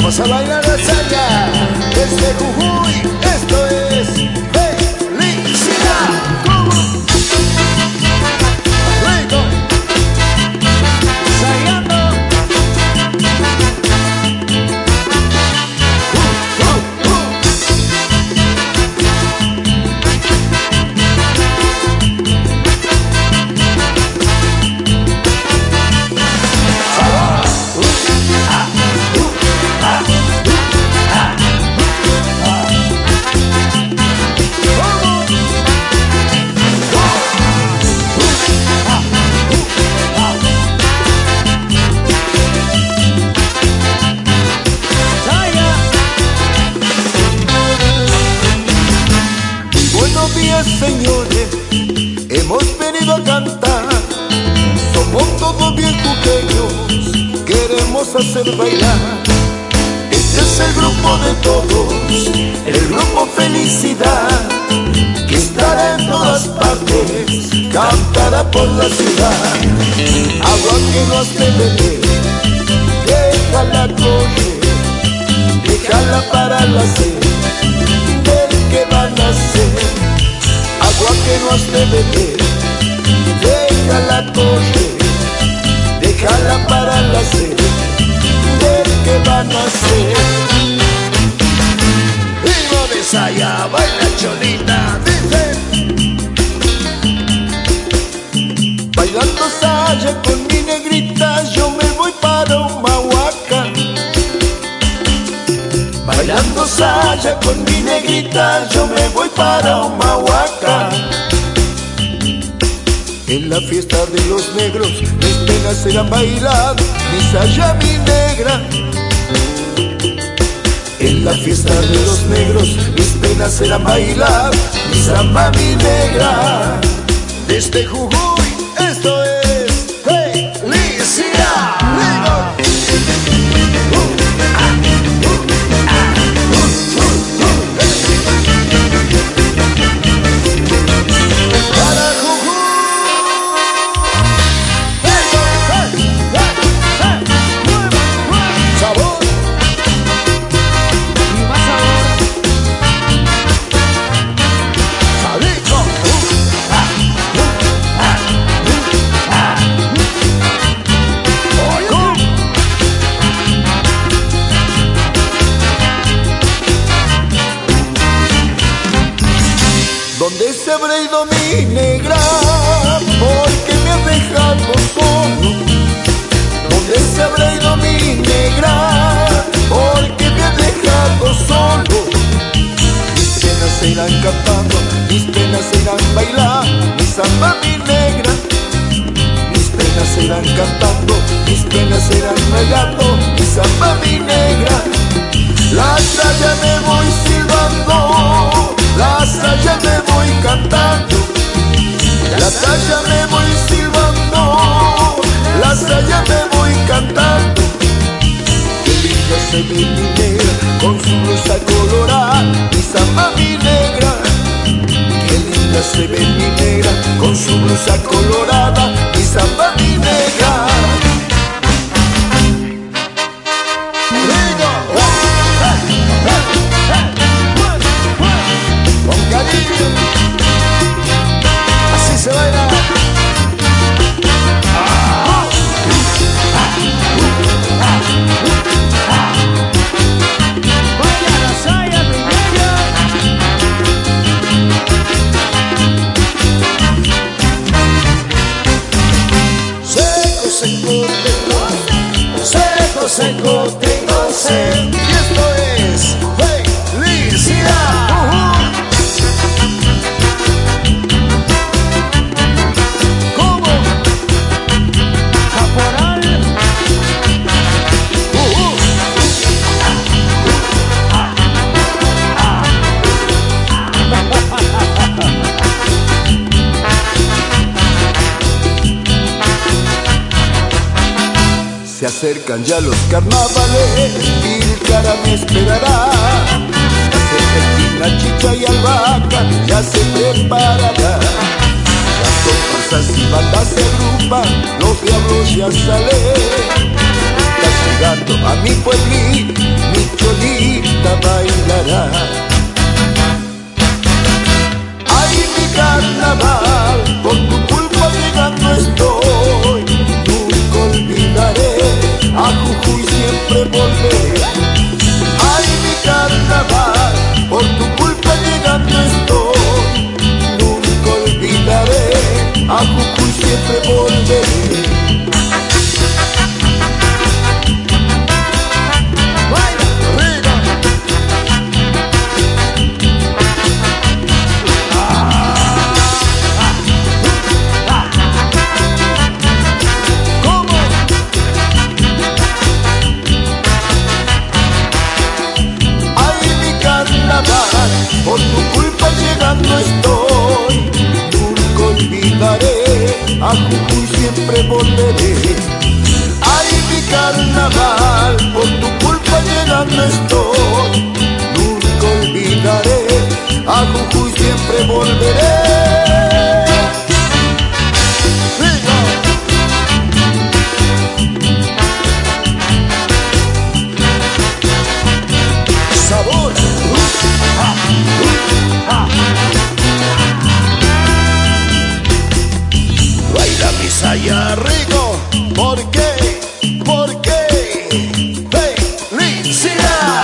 Vamos a bailar la saya desde Jujuy. Esto es felicidad. Rico. Sayando. Señores, hemos venido a cantar. Somos todos bien cuqueños, queremos hacer bailar. Este es el grupo de todos, el grupo Felicidad, que estará en todas partes, cantará por la ciudad. Agua que no has de beber, déjala correr, déjala para la sed, ver qué van a hacer. Agua que no has de beber, déjala correr, déjala para la sed, ver qué van a hacer. Vivo de saya, baila cholita, dice. Bailando saya con mi negrita, yo me voy para Humahuaca. Bailando saya con mi negrita, yo me voy para Humahuaca. En la fiesta de los negros, mis penas serán bailar, mi saya, mi negra. En la fiesta de los negros, mis penas serán bailar, mi samba, mi negra. Desde Jujuy, esto es felicidad. ¿Dónde se habrá ido mi negra? Porque me ha dejado solo. ¿Dónde se habrá ido mi negra? Porque me ha dejado solo. Mis penas se irán cantando, mis penas se irán bailando, mi samba, mi negra. Mis penas se irán cantando, mis penas se irán bailando, mi samba, mi negra. La saya me voy silbando, la saya me voy cantando, la saya me voy silbando, la saya me voy cantando. Qué linda se ve mi negra con su blusa colorada, mi samba, mi negra. Qué linda se ve mi negra con su blusa colorada, mi samba, mi negra. Así se baila. Baila la saya, mi negra. Seco, seco, tengo. Seco, seco, tengo sed. Y esto es felicidad. Se acercan ya los carnavales y el cara me esperará. Se acerca esquina, chicha y albahaca, ya se preparará. Las comparsas y bandas se agrupan, los diablos ya salen. Está llegando a mi pueblito, mi solita bailará. Ay, mi carnaval, por tu culpa llegando estoy. Nunca olvidaré, a Jujuy siempre volveré. Ay, mi carnaval, por tu culpa llegando estoy. Nunca olvidaré, a Jujuy siempre volveré. Por tu culpa llegando estoy, nunca olvidaré, a Jujuy siempre volveré. Ay, mi carnaval, por tu culpa llegando estoy, nunca olvidaré, a Jujuy siempre volveré. Sabor. Baila mi saya rico, ¿por qué? ¿Por qué? ¡Felicidad!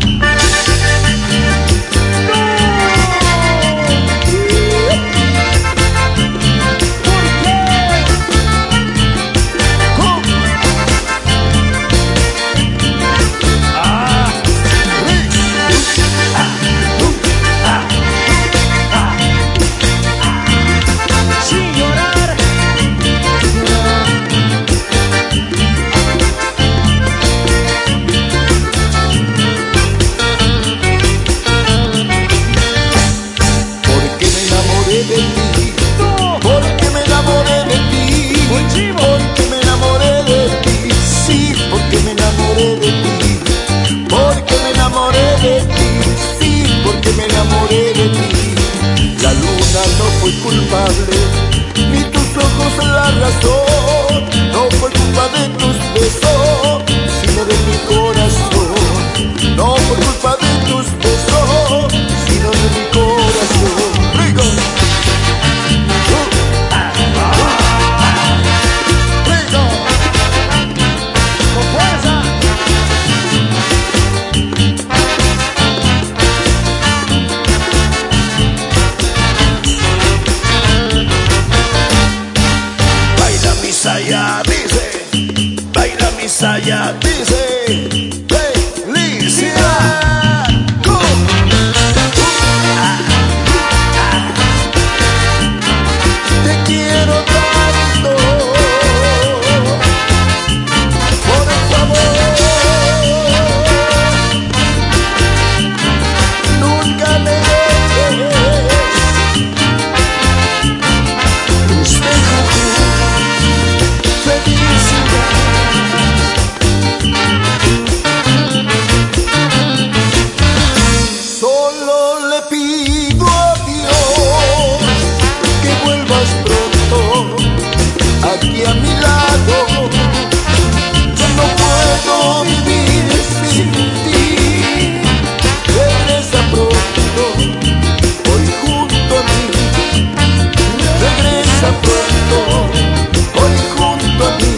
No fue culpable, ni tus ojos la razón. No fue culpa de tus besos, sino de mi corazón. No fue culpa de tus besos, sino de mi corazón. ¡Rico! ¡Rico! ¡Con fuerza! Saya dice, baila mi saya dice, felicidad. Te quiero tanto, por favor, nunca me dejes. Solo le pido a Dios que vuelvas pronto aquí a mi lado. Yo no puedo vivir sin ti. Regresa pronto, hoy junto a mí. Regresa pronto, hoy junto a mí.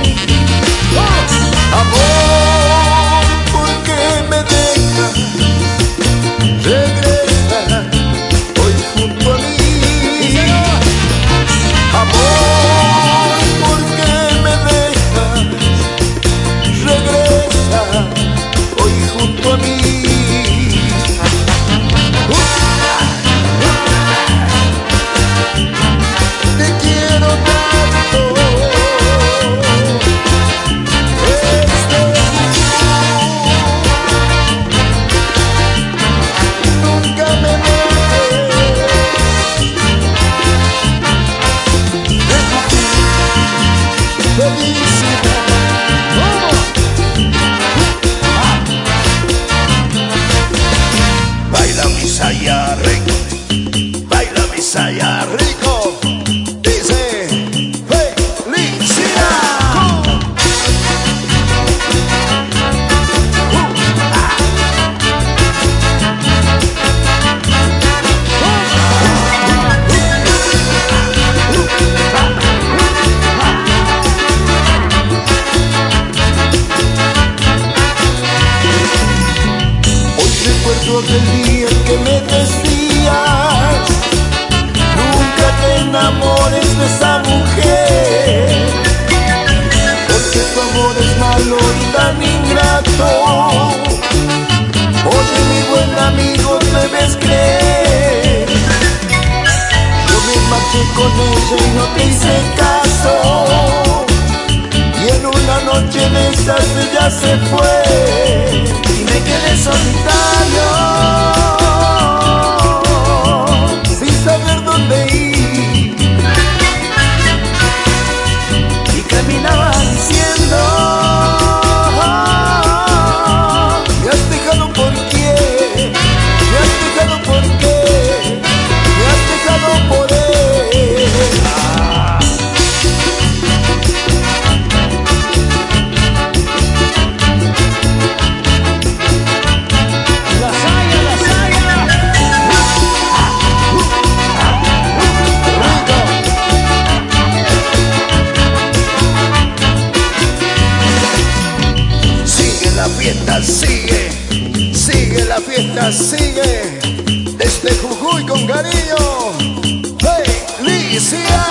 Amor, ¿por qué me dejas? Regresa hoy junto a mí. Amor, ¿por qué me dejas? Regresa hoy junto a mí. Te quiero tanto. Nunca me baila mi saya rico, baila mi saya rico, dice felicidad. te hice caso, y en una noche de esas ella se fue y me quedé solitario, sin saber dónde ir, y caminaba diciendo: me has dejado por quién, me has dejado por qué, me has dejado por él. Sigue, sigue la fiesta, sigue, desde Jujuy con cariño, Felicidad.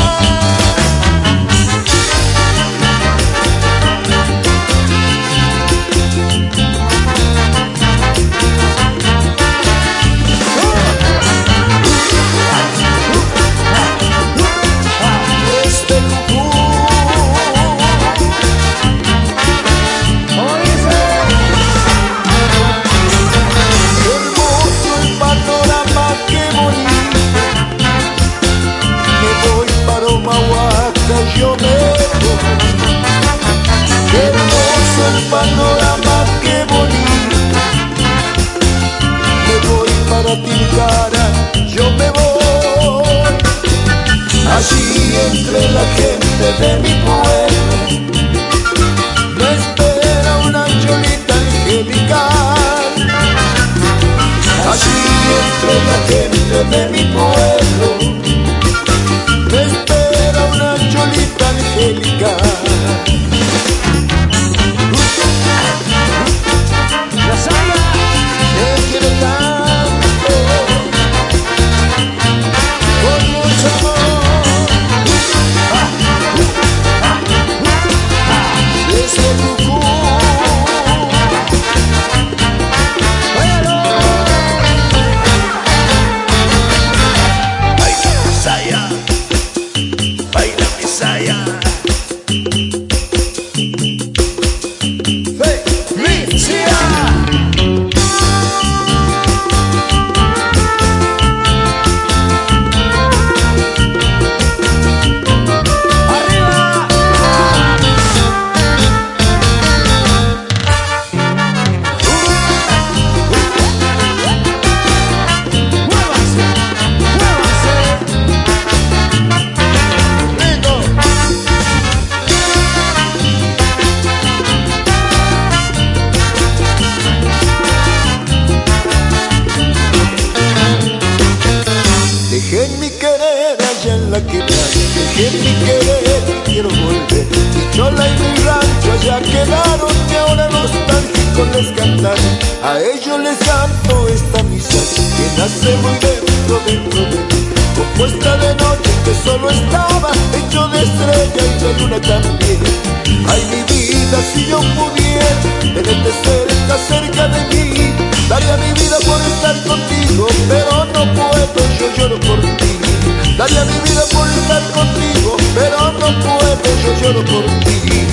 Yo me voy, qué hermoso el panorama, qué bonito. Me voy para Tilcara, yo me voy. Allí entre la gente de mi pueblo me espera una cholita angelical. Allí entre la gente de mi pueblo me espera una cholita angélica. La Saya te quiere tanto, con mucho amor. Desde Jujuy, baila Saya, baila mi Saya. Felicidad. Dejé mi querer allá en la quebrada, dejé mi querer y quiero volver. Mi chola y mi rancho allá quedaron y ahora nostálgico les cantaré. A ellos les canto esta misa que nace muy dentro de mí, compuesta de noche que solo estaba hecho de estrella y de luna también. Ay mi vida, si yo pudiera tenerte cerca, cerca de mí, daría mi vida por estar contigo, pero no puedo, yo lloro por ti. Daría mi vida por estar contigo, pero no puedo, yo lloro por ti.